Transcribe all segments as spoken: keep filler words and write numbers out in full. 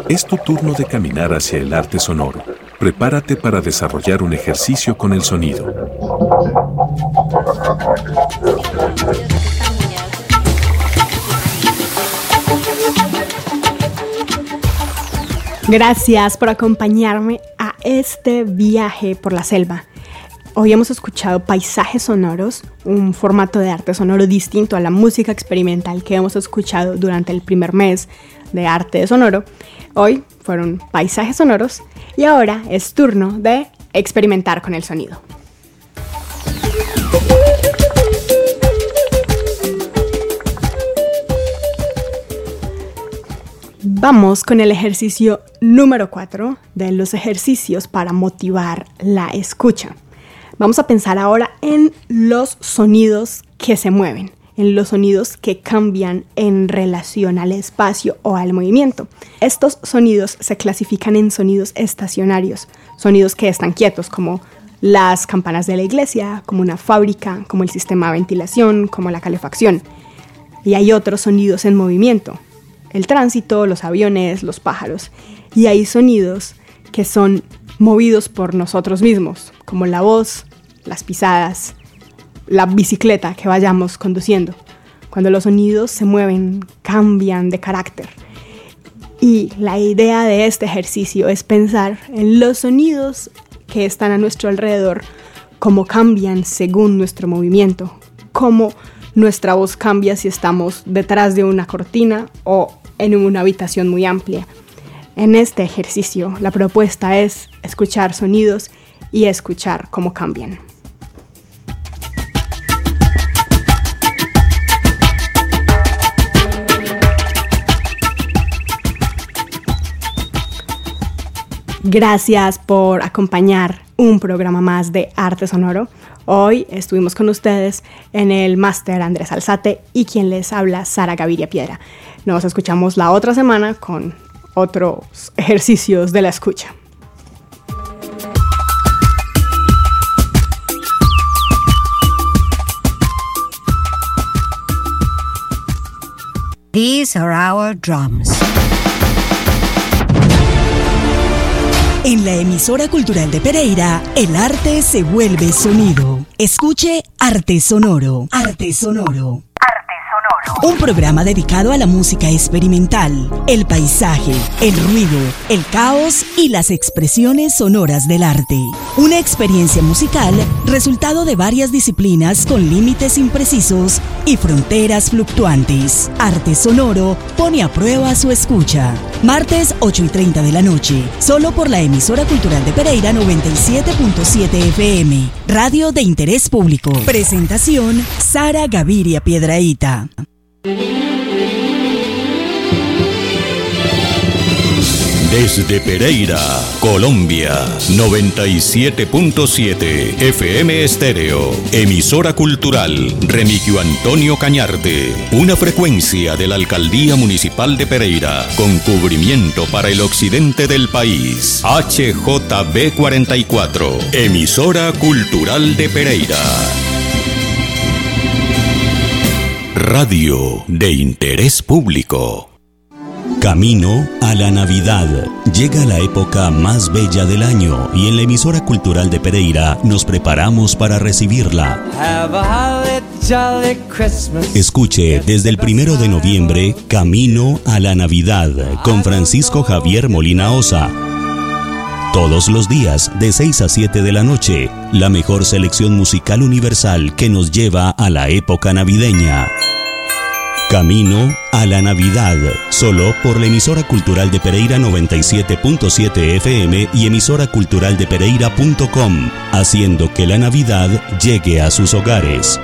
Es tu turno de caminar hacia el arte sonoro. Prepárate para desarrollar un ejercicio con el sonido. Gracias por acompañarme a este viaje por la selva. Hoy hemos escuchado paisajes sonoros, un formato de arte sonoro distinto a la música experimental que hemos escuchado durante el primer mes de arte sonoro. Hoy fueron paisajes sonoros y ahora es turno de experimentar con el sonido. Vamos con el ejercicio número cuatro de los ejercicios para motivar la escucha. Vamos a pensar ahora en los sonidos que se mueven, en los sonidos que cambian en relación al espacio o al movimiento. Estos sonidos se clasifican en sonidos estacionarios, sonidos que están quietos, como las campanas de la iglesia, como una fábrica, como el sistema de ventilación, como la calefacción. Y hay otros sonidos en movimiento, el tránsito, los aviones, los pájaros. Y hay sonidos que son movidos por nosotros mismos, como la voz, las pisadas, la bicicleta que vayamos conduciendo. Cuando los sonidos se mueven, cambian de carácter. Y la idea de este ejercicio es pensar en los sonidos que están a nuestro alrededor, cómo cambian según nuestro movimiento, cómo nuestra voz cambia si estamos detrás de una cortina o en una habitación muy amplia. En este ejercicio, la propuesta es escuchar sonidos y escuchar cómo cambian. Gracias por acompañar un programa más de Arte Sonoro. Hoy estuvimos con ustedes en el máster Andrés Alzate y quien les habla, Sara Gaviria Piedra. Nos escuchamos la otra semana con otros ejercicios de la escucha. These are our drums. En la emisora cultural de Pereira, el arte se vuelve sonido. Escuche Arte Sonoro. Arte Sonoro. Un programa dedicado a la música experimental, el paisaje, el ruido, el caos y las expresiones sonoras del arte. Una experiencia musical resultado de varias disciplinas con límites imprecisos y fronteras fluctuantes. Arte Sonoro pone a prueba su escucha. Martes ocho y treinta de la noche, solo por la emisora cultural de Pereira noventa y siete punto siete F M, radio de interés público. Presentación, Sara Gaviria Piedrahita. Desde Pereira, Colombia, noventa y siete punto siete F M Estéreo, emisora cultural Remigio Antonio Cañarte, una frecuencia de la Alcaldía Municipal de Pereira, con cubrimiento para el occidente del país, H J B cuarenta y cuatro, emisora cultural de Pereira. Radio de interés público. Camino a la Navidad. Llega la época más bella del año y en la emisora cultural de Pereira nos preparamos para recibirla. Escuche desde el primero de noviembre Camino a la Navidad con Francisco Javier Molina Osa. Todos los días de seis a siete de la noche, la mejor selección musical universal que nos lleva a la época navideña. Camino a la Navidad, solo por la emisora cultural de Pereira noventa y siete punto siete F M y emisora cultural de pereira punto com, haciendo que la Navidad llegue a sus hogares.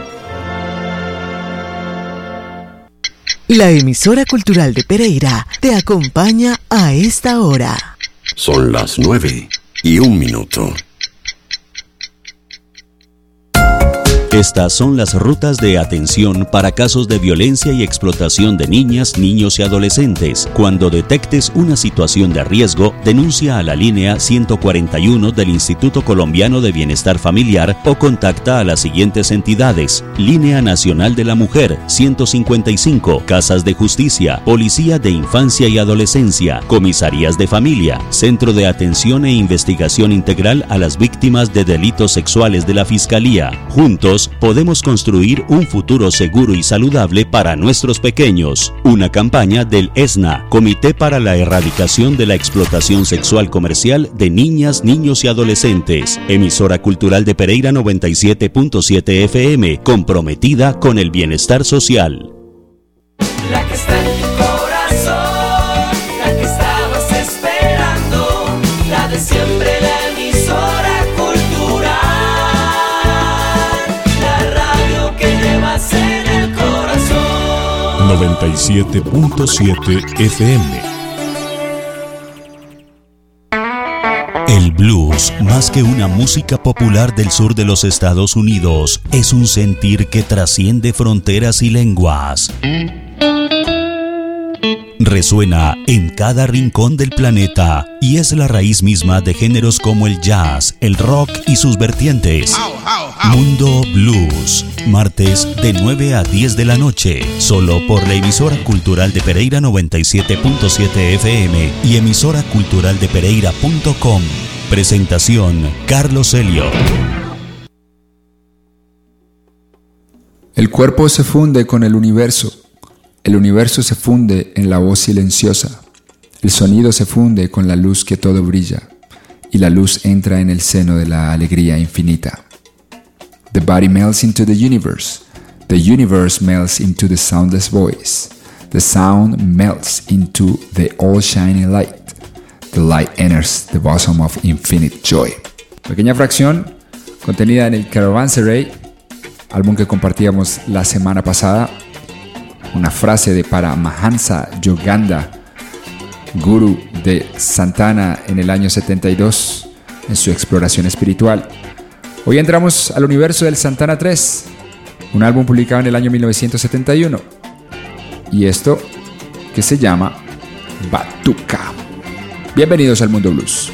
La emisora cultural de Pereira te acompaña a esta hora. Son las nueve y un minuto. Estas son las rutas de atención para casos de violencia y explotación de niñas, niños y adolescentes. Cuando detectes una situación de riesgo, denuncia a la línea ciento cuarenta y uno del Instituto Colombiano de Bienestar Familiar o contacta a las siguientes entidades: Línea Nacional de la Mujer ciento cincuenta y cinco, Casas de Justicia, Policía de Infancia y Adolescencia, Comisarías de Familia, Centro de Atención e Investigación Integral a las Víctimas de Delitos Sexuales de la Fiscalía. Juntos podemos construir un futuro seguro y saludable para nuestros pequeños. Una campaña del ESNA, Comité para la Erradicación de la Explotación Sexual Comercial de Niñas, Niños y Adolescentes. Emisora Cultural de Pereira noventa y siete punto siete F M, comprometida con el bienestar social. La que está en tu corazón, la que estabas esperando, la de siempre, la emisora cultural, la radio que llevas en el corazón. noventa y siete punto siete F M. El blues, más que una música popular del sur de los Estados Unidos, es un sentir que trasciende fronteras y lenguas. Resuena en cada rincón del planeta y es la raíz misma de géneros como el jazz, el rock y sus vertientes. Mundo Blues, martes de nueve a diez de la noche, solo por la emisora cultural de Pereira noventa y siete punto siete F M y emisora cultural de pereira punto com. Presentación: Carlos Helio. El cuerpo se funde con el universo. El universo se funde en la voz silenciosa. El sonido se funde con la luz que todo brilla. Y la luz entra en el seno de la alegría infinita. The body melts into the universe. The universe melts into the soundless voice. The sound melts into the all-shining light. The light enters the bosom of infinite joy. Pequeña fracción contenida en el Caravanserai, álbum que compartíamos la semana pasada. Una frase de Paramahansa Yogananda, gurú de Santana en el año setenta y dos, en su exploración espiritual. Hoy entramos al universo del Santana tres, un álbum publicado en el año mil novecientos setenta y uno. Y esto que se llama Batuca. Bienvenidos al Mundo Blues.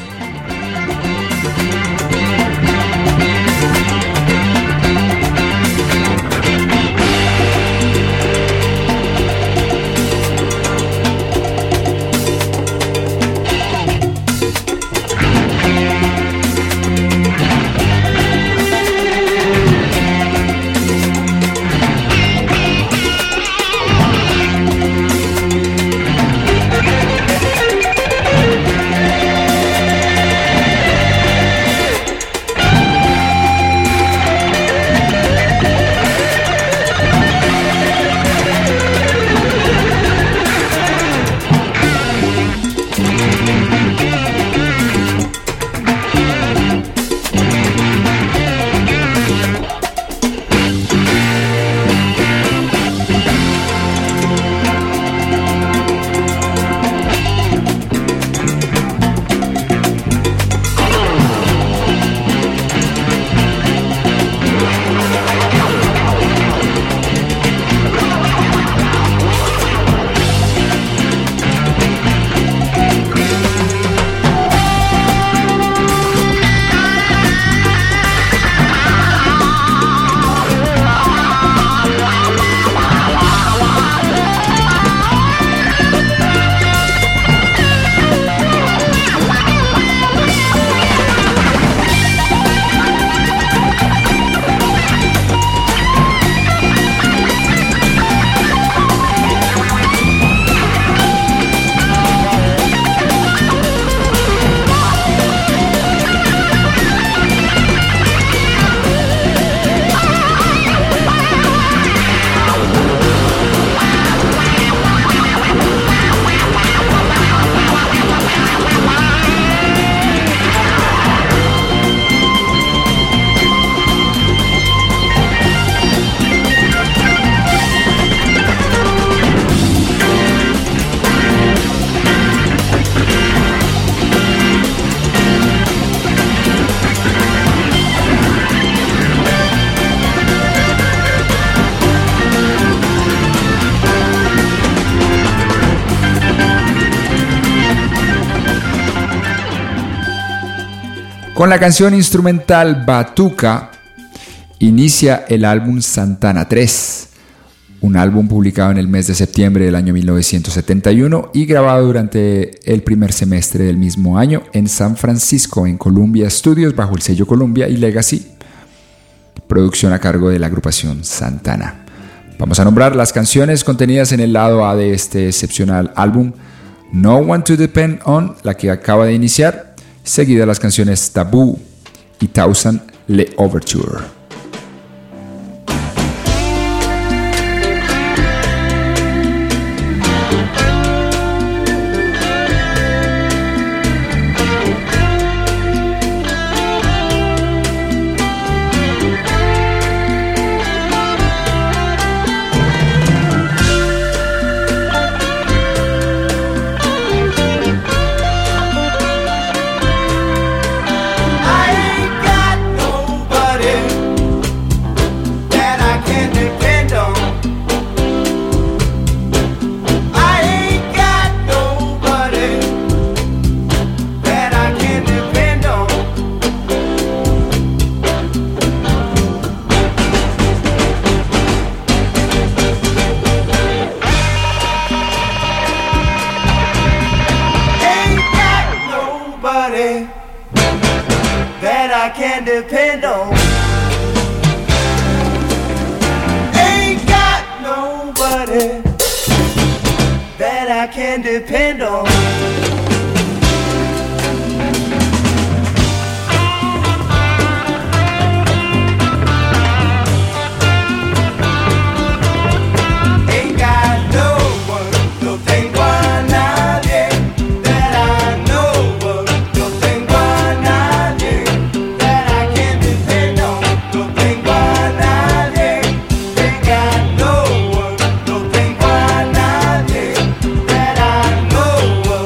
Con la canción instrumental Batuca inicia el álbum Santana tres, un álbum publicado en el mes de septiembre del año mil novecientos setenta y uno y grabado durante el primer semestre del mismo año en San Francisco, en Columbia Studios, bajo el sello Columbia y Legacy, producción a cargo de la agrupación Santana. Vamos a nombrar las canciones contenidas en el lado A de este excepcional álbum: No One to Depend On, la que acaba de iniciar, seguida las canciones Taboo y Thousand Le Overture. No one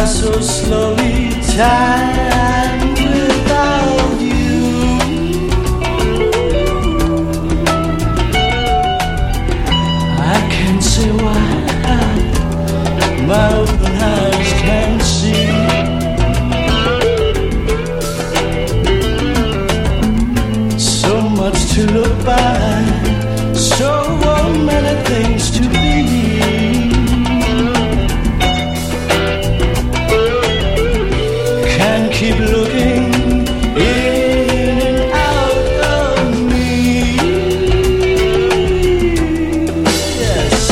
pass so slowly, time without you. I can't say why my open eyes can't see. So much to look by, so many things to be. Can't keep looking in and out of me. Yes.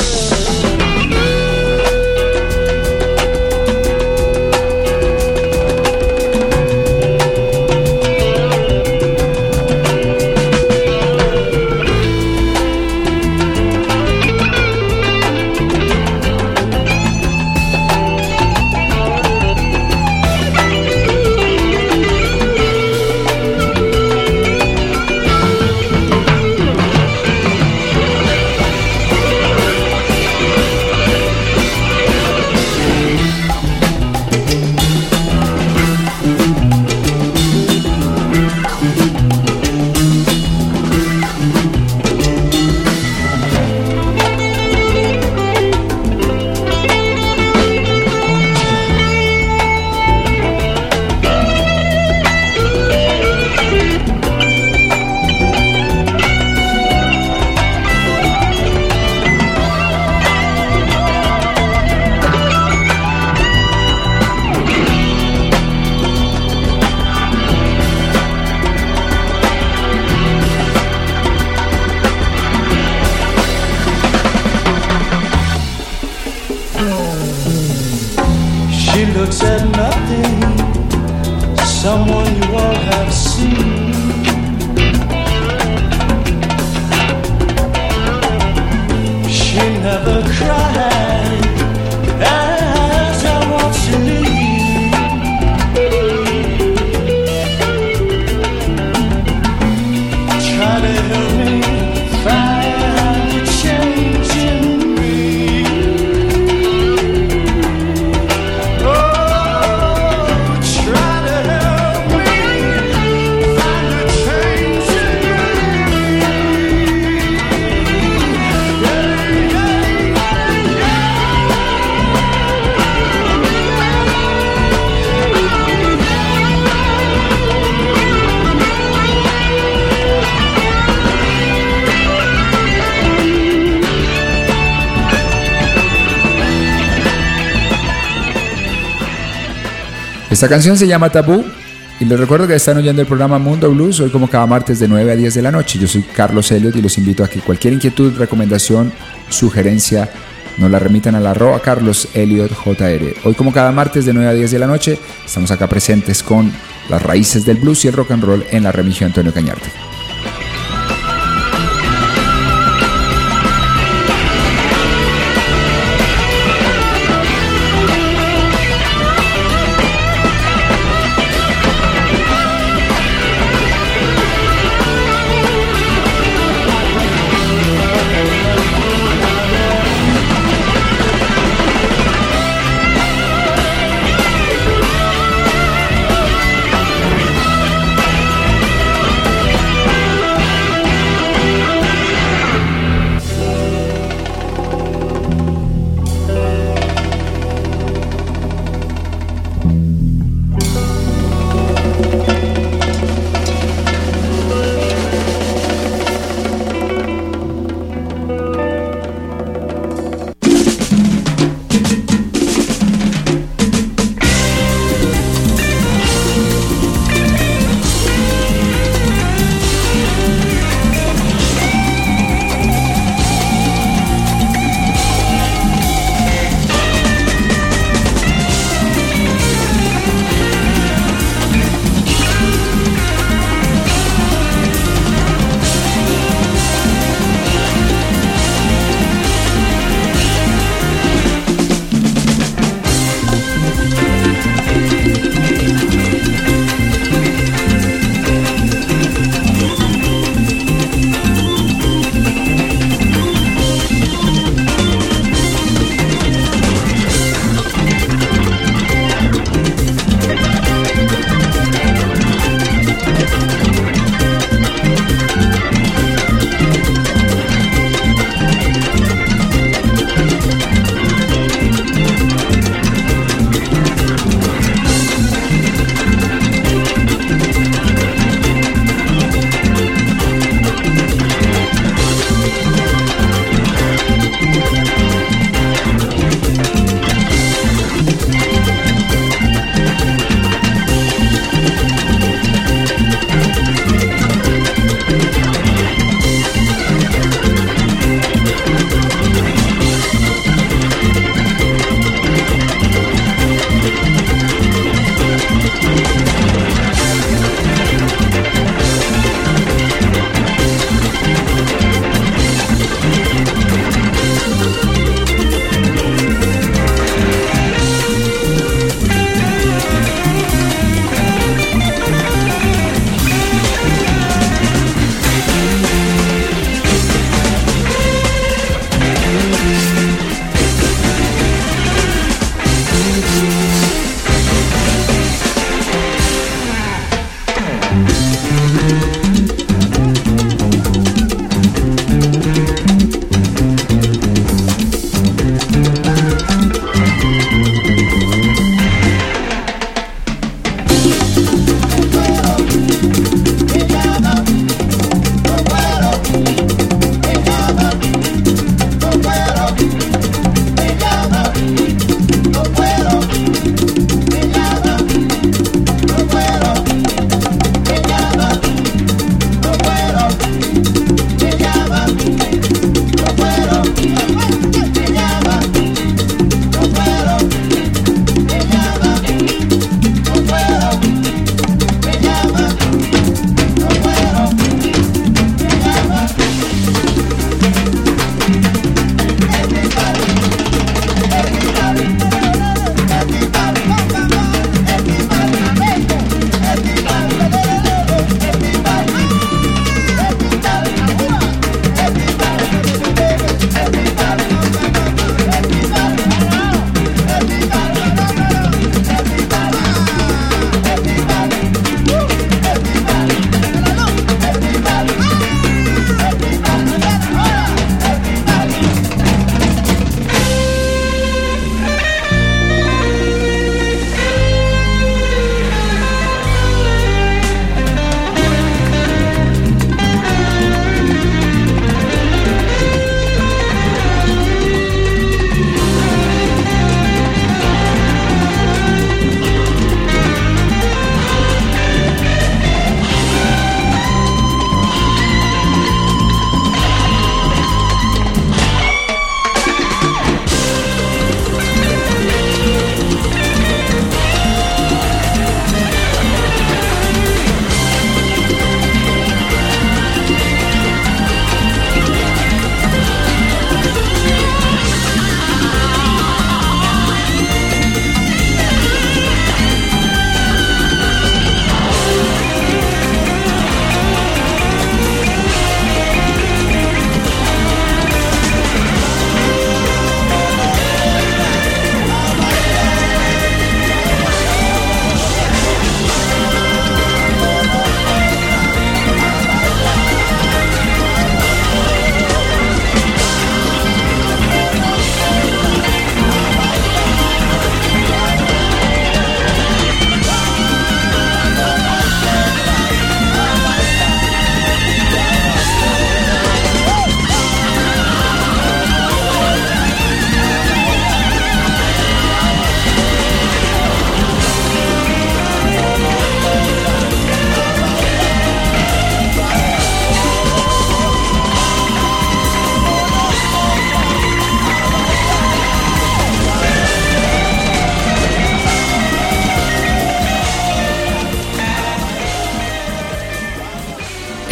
Looks at nothing, someone you all have seen. She never cried as I watched her leave. Try to help me find a change in me. Esta canción se llama Tabú y les recuerdo que están oyendo el programa Mundo Blues hoy como cada martes de nueve a diez de la noche. Yo soy Carlos Elliot y los invito a que cualquier inquietud, recomendación, sugerencia nos la remitan a la arroba Carlos Elliot J R. Hoy como cada martes de nueve a diez de la noche estamos acá presentes con las raíces del blues y el rock and roll en la Remigio Antonio Cañarte.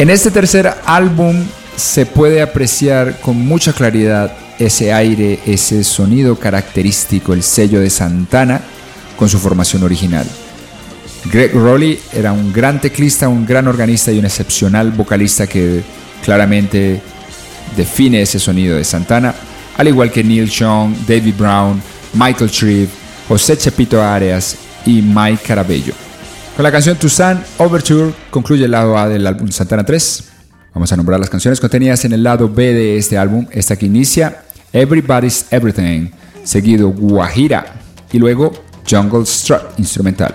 En este tercer álbum se puede apreciar con mucha claridad ese aire, ese sonido característico, el sello de Santana con su formación original. Gregg Rolie era un gran teclista, un gran organista y un excepcional vocalista que claramente define ese sonido de Santana, al igual que Neil Young, David Brown, Michael Shreve, José Chepito Arias y Mike Carabello. Con la canción Toussaint Overture concluye el lado A del álbum Santana tres. Vamos a nombrar las canciones contenidas en el lado B de este álbum. Esta que inicia Everybody's Everything, seguido Guajira y luego Jungle Strut instrumental.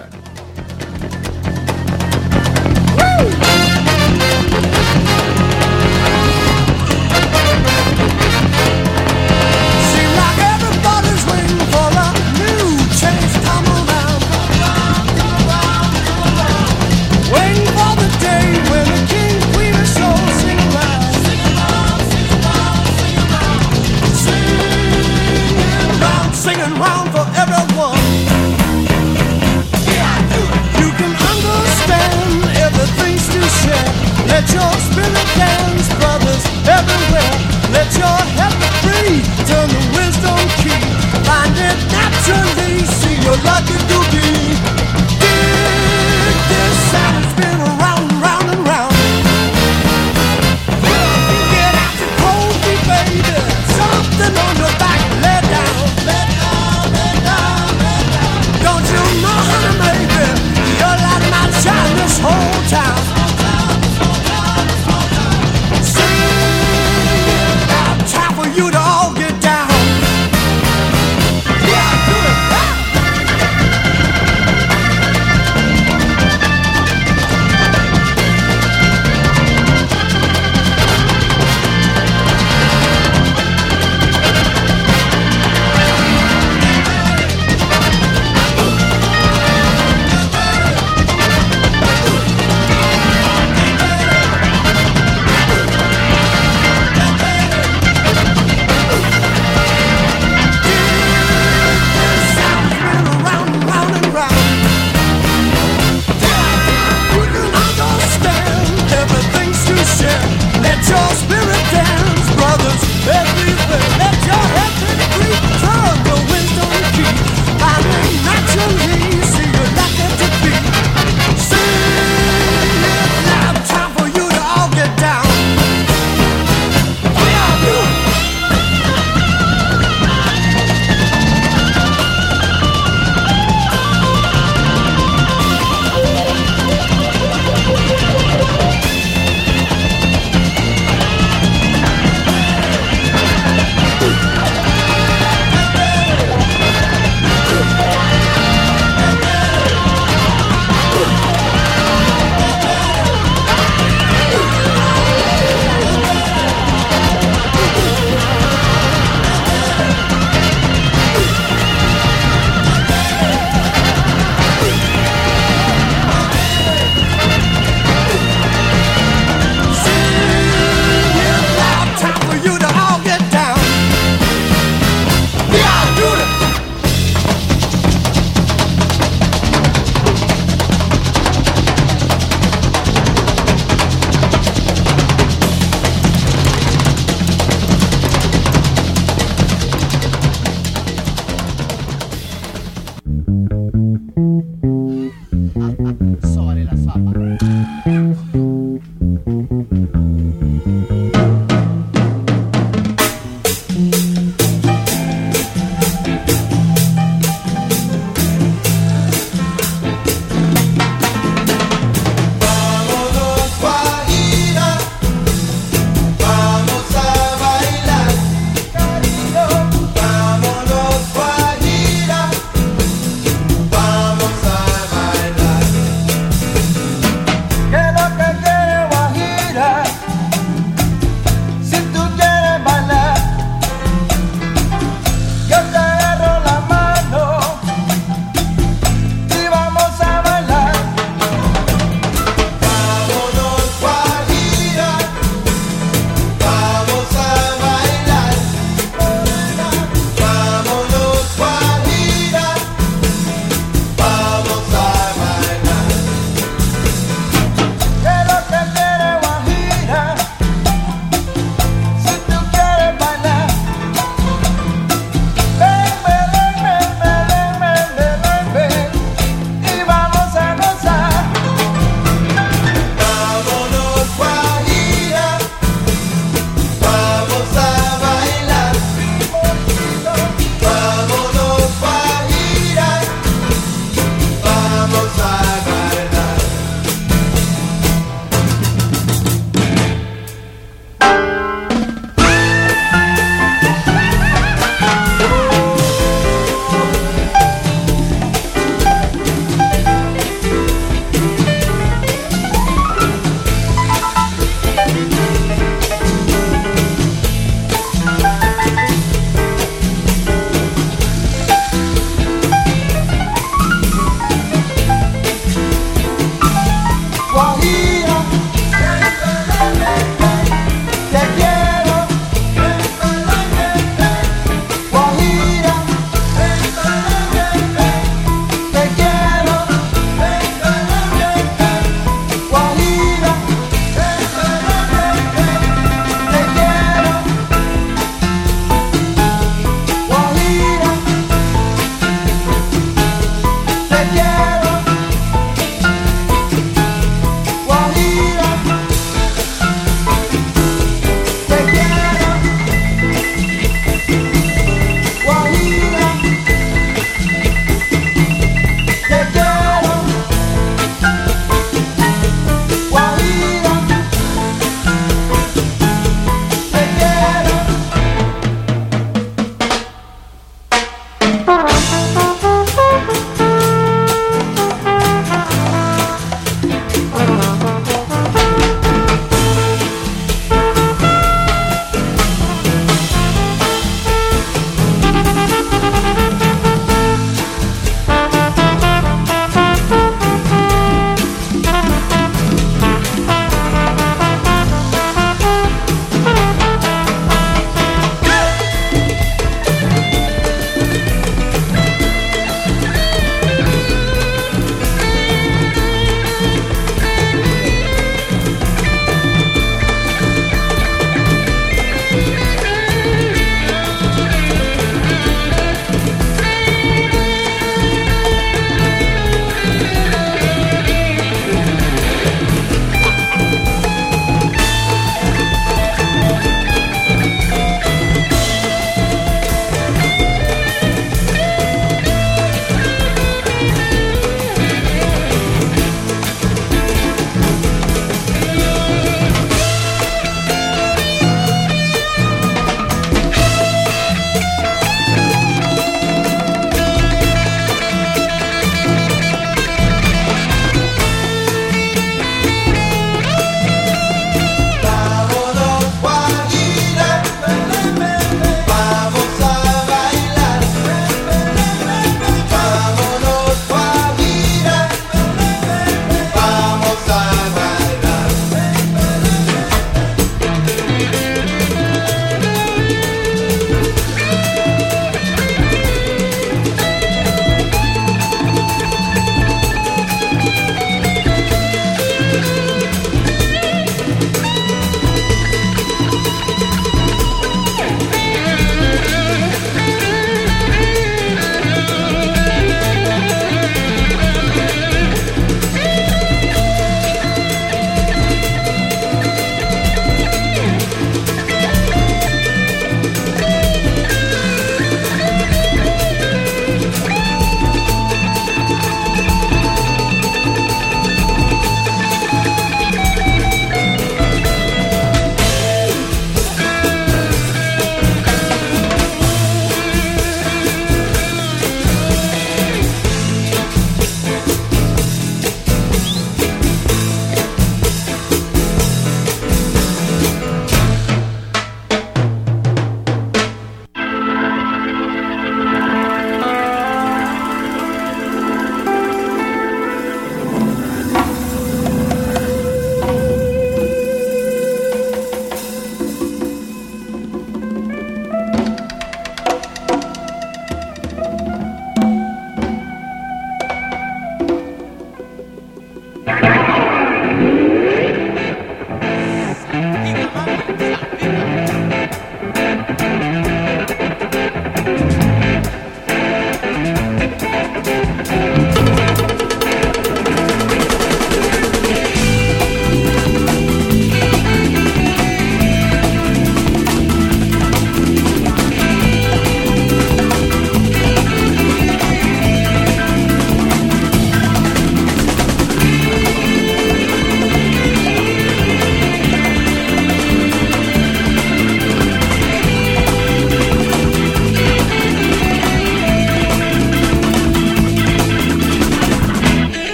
Singing round for everyone. Yeah.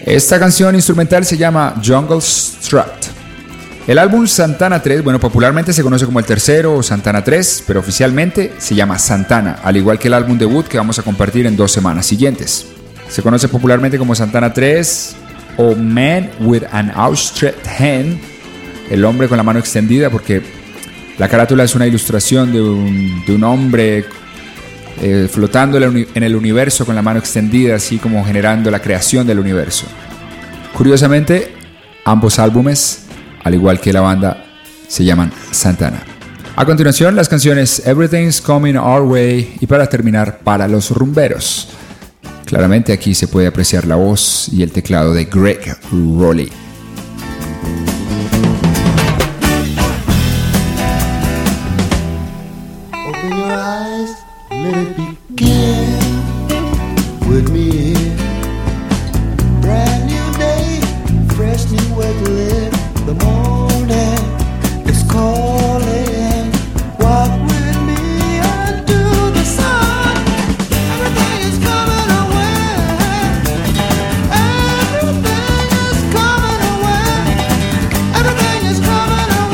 Esta canción instrumental se llama Jungle Strut. El álbum Santana tres, bueno, popularmente se conoce como el tercero o Santana tres, pero oficialmente se llama Santana, al igual que el álbum debut que vamos a compartir en dos semanas siguientes. Se conoce popularmente como Santana tres o Man with an Outstretched Hand, el hombre con la mano extendida, porque la carátula es una ilustración de un, de un hombre eh, flotando en el universo con la mano extendida, así como generando la creación del universo. Curiosamente, ambos álbumes, al igual que la banda, se llaman Santana. A continuación, las canciones Everything's Coming Our Way y para terminar, Para los Rumberos. Claramente aquí se puede apreciar la voz y el teclado de Greg Rowley. Open your eyes, let it begin with me. Brand new day, fresh new way to live. The morning is calling. Walk with me unto the sun. Everything is coming our way. Everything is coming our way. Everything is coming our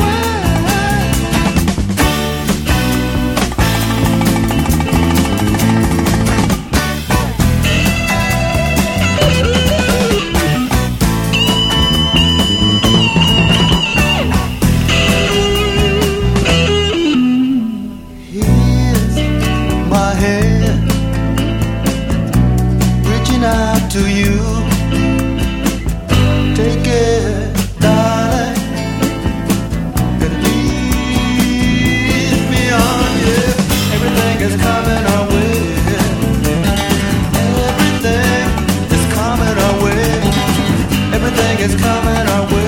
to you. Take it, darling, and lead me on, yeah. Everything is coming our way. Everything is coming our way. Everything is coming our way.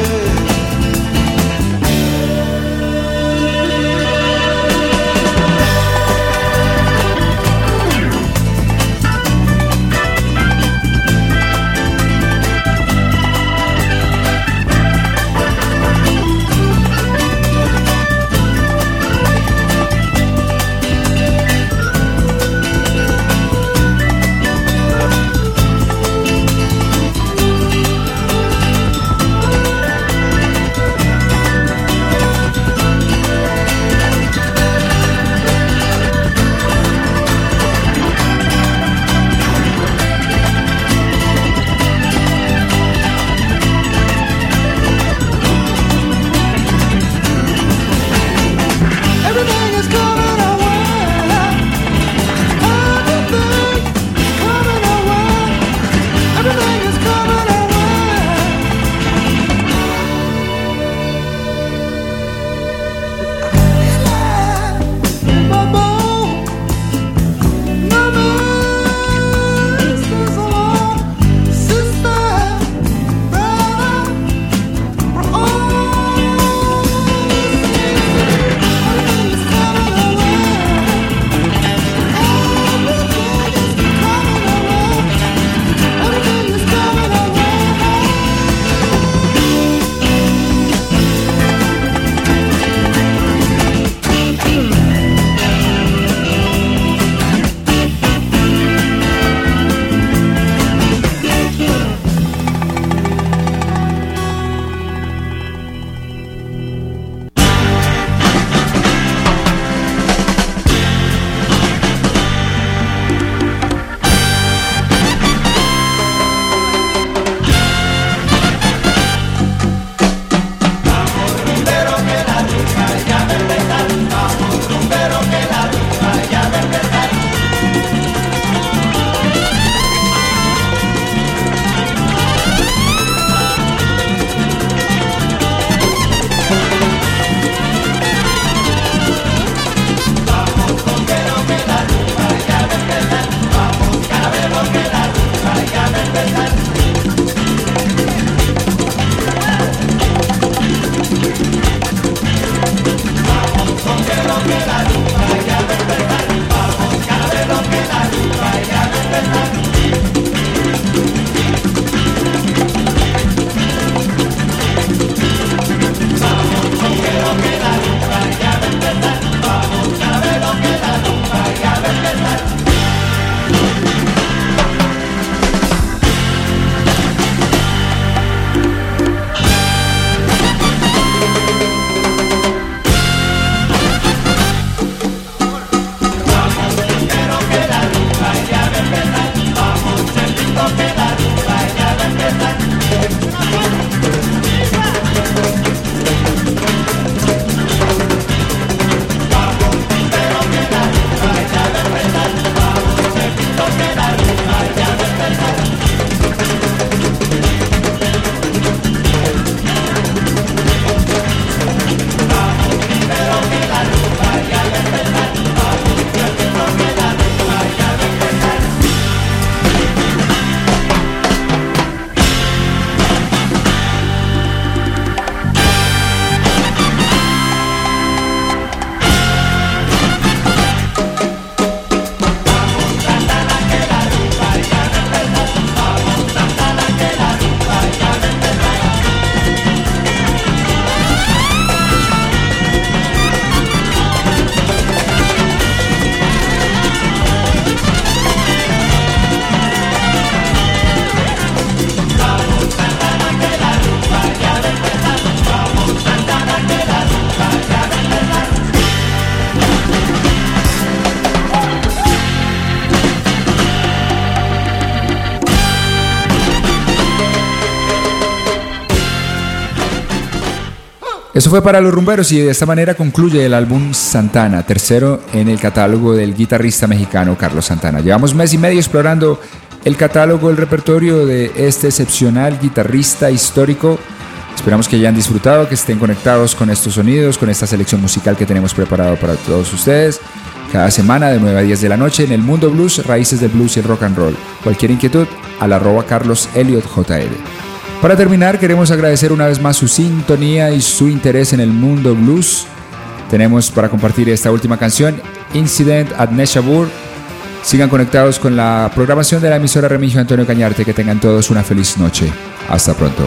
Eso fue para los rumberos y de esta manera concluye el álbum Santana, tercero en el catálogo del guitarrista mexicano Carlos Santana. Llevamos mes y medio explorando el catálogo, el repertorio de este excepcional guitarrista histórico. Esperamos que hayan disfrutado, que estén conectados con estos sonidos, con esta selección musical que tenemos preparado para todos ustedes. Cada semana de nueve a diez de la noche en el Mundo Blues, raíces del blues y el rock and roll. Cualquier inquietud al arroba Carlos Elliot J L. Para terminar, queremos agradecer una vez más su sintonía y su interés en el mundo blues. Tenemos para compartir esta última canción, Incident at Neshabur. Sigan conectados con la programación de la emisora Remigio Antonio Cañarte. Que tengan todos una feliz noche. Hasta pronto.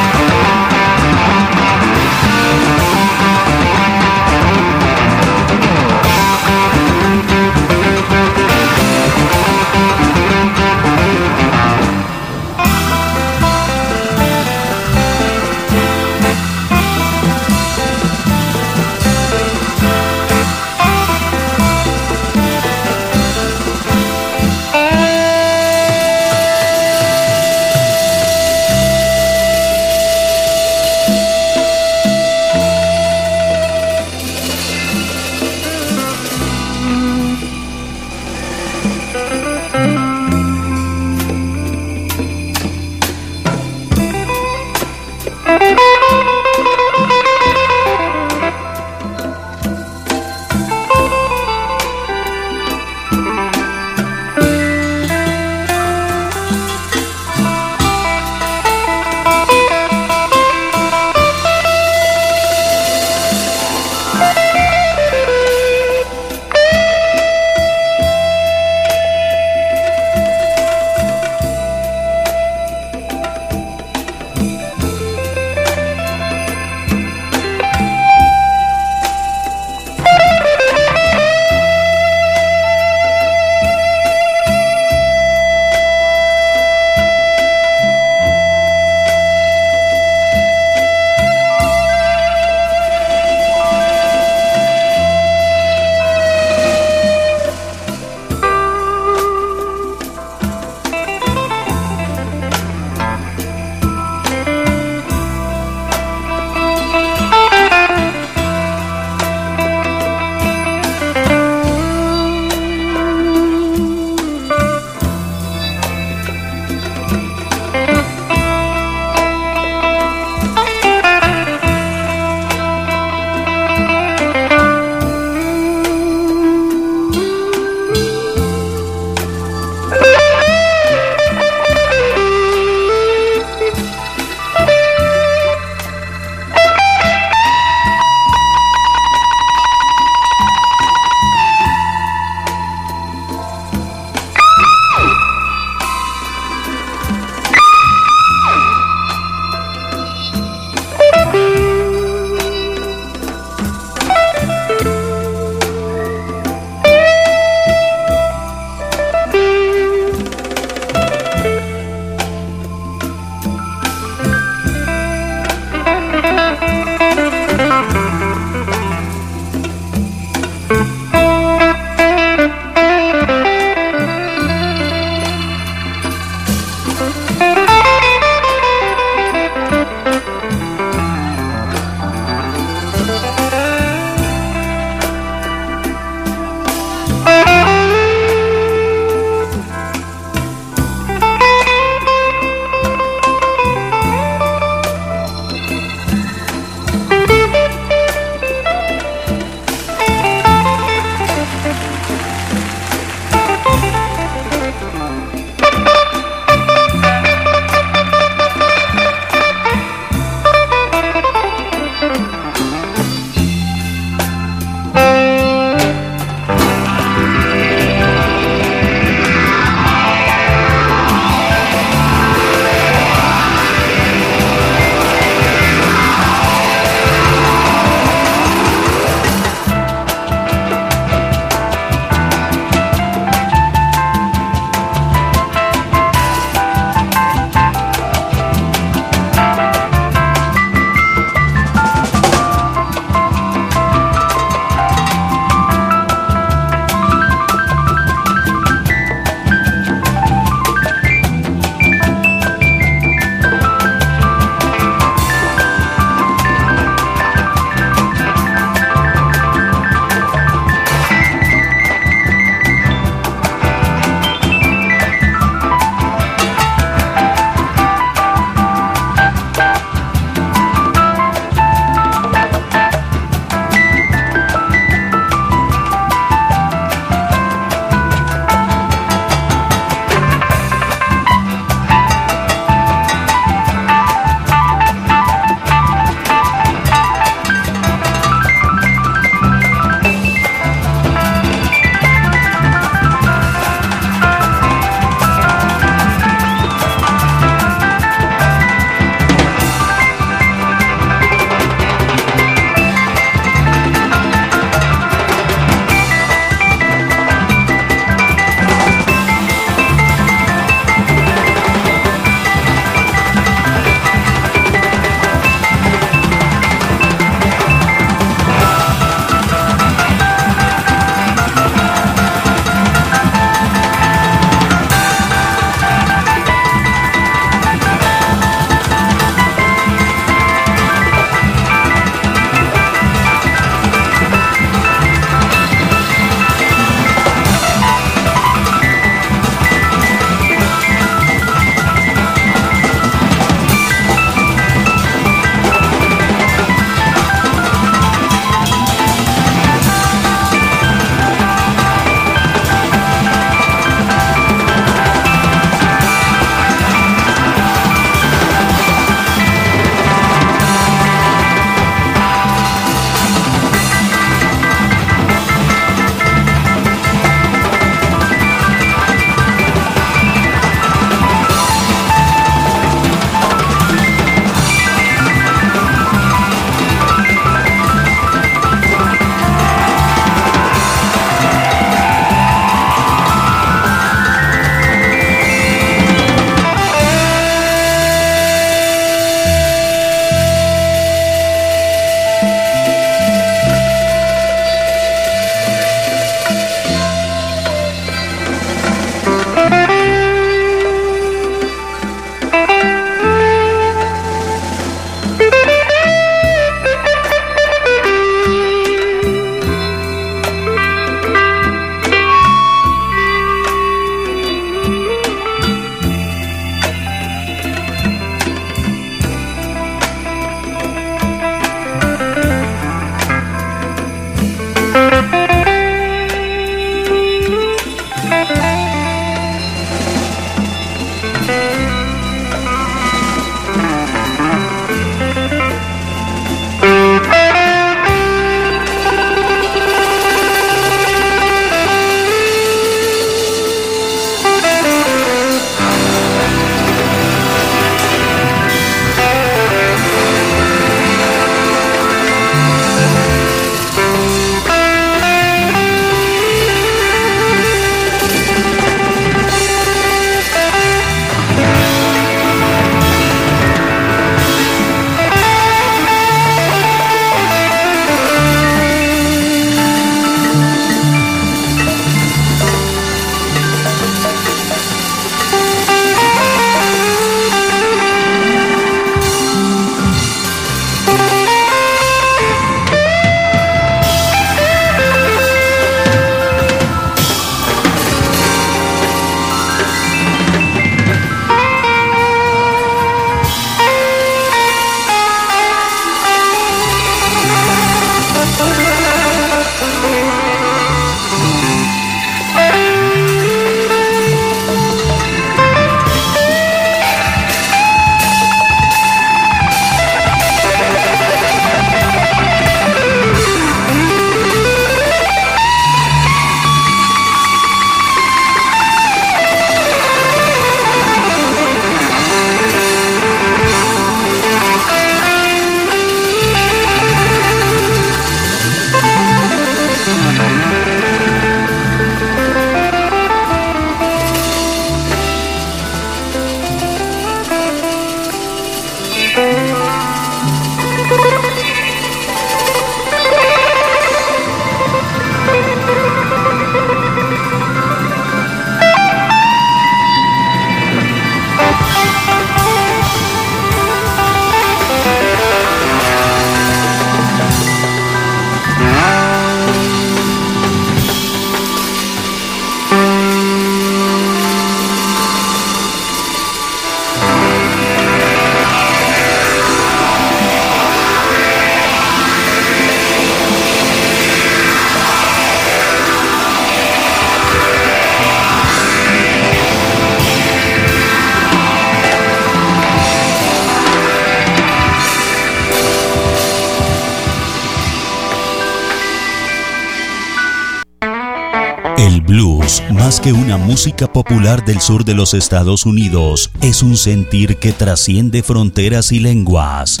El blues, más que una música popular del sur de los Estados Unidos, es un sentir que trasciende fronteras y lenguas.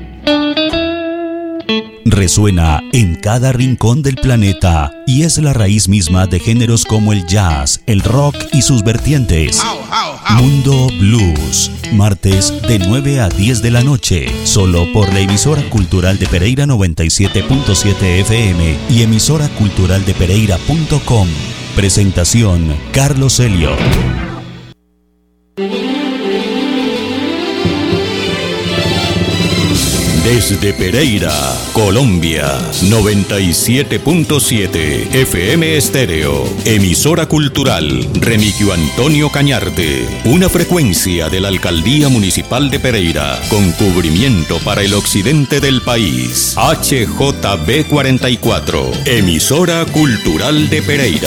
Resuena en cada rincón del planeta y es la raíz misma de géneros como el jazz, el rock y sus vertientes. Mundo Blues, martes de nueve a diez de la noche, solo por la emisora cultural de Pereira noventa y siete punto siete F M y emisora cultural de pereira punto com. Presentación Carlos Elliot. Desde Pereira, Colombia, noventa y siete punto siete F M Estéreo, emisora cultural Remigio Antonio Cañarte, una frecuencia de la Alcaldía Municipal de Pereira, con cubrimiento para el occidente del país. H J B cuarenta y cuatro, emisora cultural de Pereira.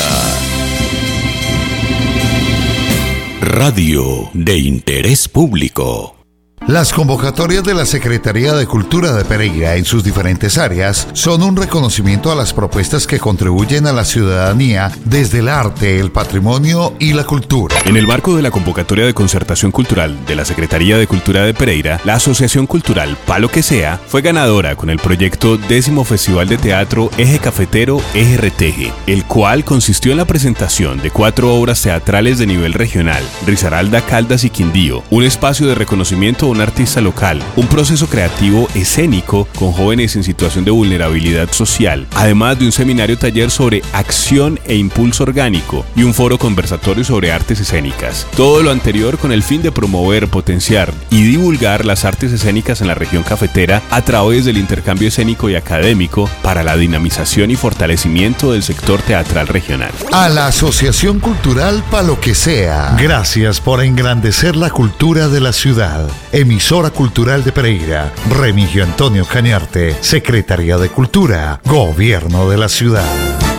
Radio de interés público. Las convocatorias de la Secretaría de Cultura de Pereira en sus diferentes áreas son un reconocimiento a las propuestas que contribuyen a la ciudadanía desde el arte, el patrimonio y la cultura. En el marco de la convocatoria de concertación cultural de la Secretaría de Cultura de Pereira, la Asociación Cultural Palo que Sea fue ganadora con el proyecto Décimo Festival de Teatro Eje Cafetero Eje Reteje, el cual consistió en la presentación de cuatro obras teatrales de nivel regional: Risaralda, Caldas y Quindío, un espacio de reconocimiento a un artista local, un proceso creativo escénico con jóvenes en situación de vulnerabilidad social, además de un seminario taller sobre acción e impulso orgánico y un foro conversatorio sobre artes escénicas. Todo lo anterior con el fin de promover, potenciar y divulgar las artes escénicas en la región cafetera a través del intercambio escénico y académico para la dinamización y fortalecimiento del sector teatral regional. A la Asociación Cultural Palo que Sea, gracias por engrandecer la cultura de la ciudad. Emisora Cultural de Pereira, Remigio Antonio Cañarte, Secretaría de Cultura, Gobierno de la Ciudad.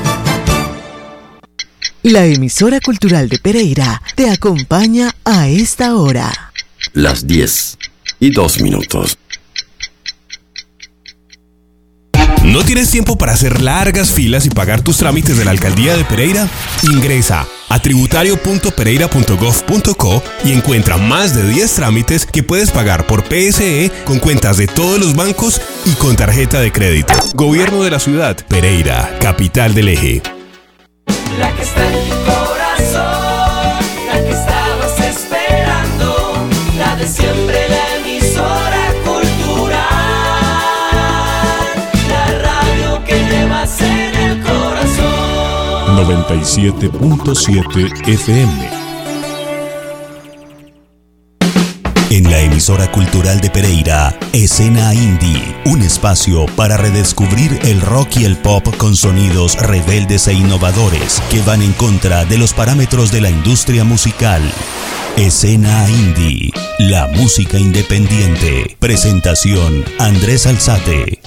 La emisora cultural de Pereira te acompaña a esta hora. Las diez y dos minutos. ¿No tienes tiempo para hacer largas filas y pagar tus trámites de la Alcaldía de Pereira? Ingresa a tributario punto pereira punto gov punto co y encuentra más de diez trámites que puedes pagar por P S E con cuentas de todos los bancos y con tarjeta de crédito. Gobierno de la Ciudad, Pereira, capital del eje. La que está en tu corazón, la que estabas esperando, la de siempre, la emisora cultural, la radio que llevas en el corazón. noventa y siete punto siete F M. En la emisora cultural de Pereira, Escena Indie, un espacio para redescubrir el rock y el pop con sonidos rebeldes e innovadores que van en contra de los parámetros de la industria musical. Escena Indie, la música independiente. Presentación Andrés Alzate.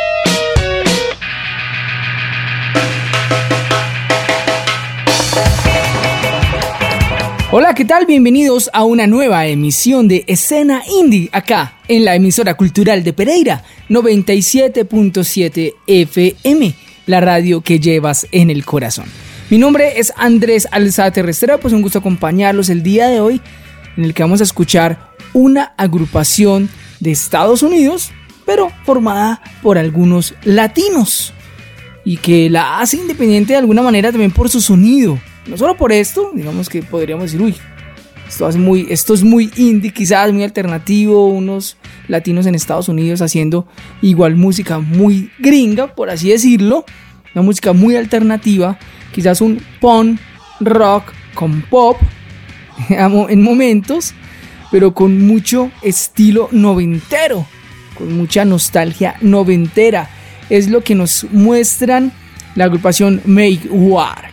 Hola, ¿qué tal? Bienvenidos a una nueva emisión de Escena Indie, acá en la emisora cultural de Pereira, noventa y siete punto siete F M, la radio que llevas en el corazón. Mi nombre es Andrés Alzate Restrepo, pues un gusto acompañarlos el día de hoy, en el que vamos a escuchar una agrupación de Estados Unidos, pero formada por algunos latinos, y que la hace independiente de alguna manera también por su sonido. No solo por esto, digamos que podríamos decir, uy, esto es muy, esto es muy indie, quizás muy alternativo, unos latinos en Estados Unidos haciendo igual música muy gringa, por así decirlo, una música muy alternativa, quizás un punk rock con pop en momentos, pero con mucho estilo noventero, con mucha nostalgia noventera. Es lo que nos muestran la agrupación Make War.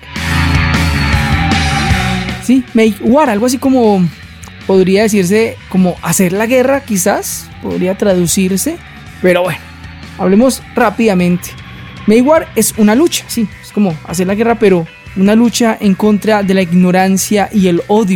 Sí, Make War, algo así como podría decirse como hacer la guerra, quizás podría traducirse, pero bueno, hablemos rápidamente. Make War es una lucha, sí, es como hacer la guerra, pero una lucha en contra de la ignorancia y el odio.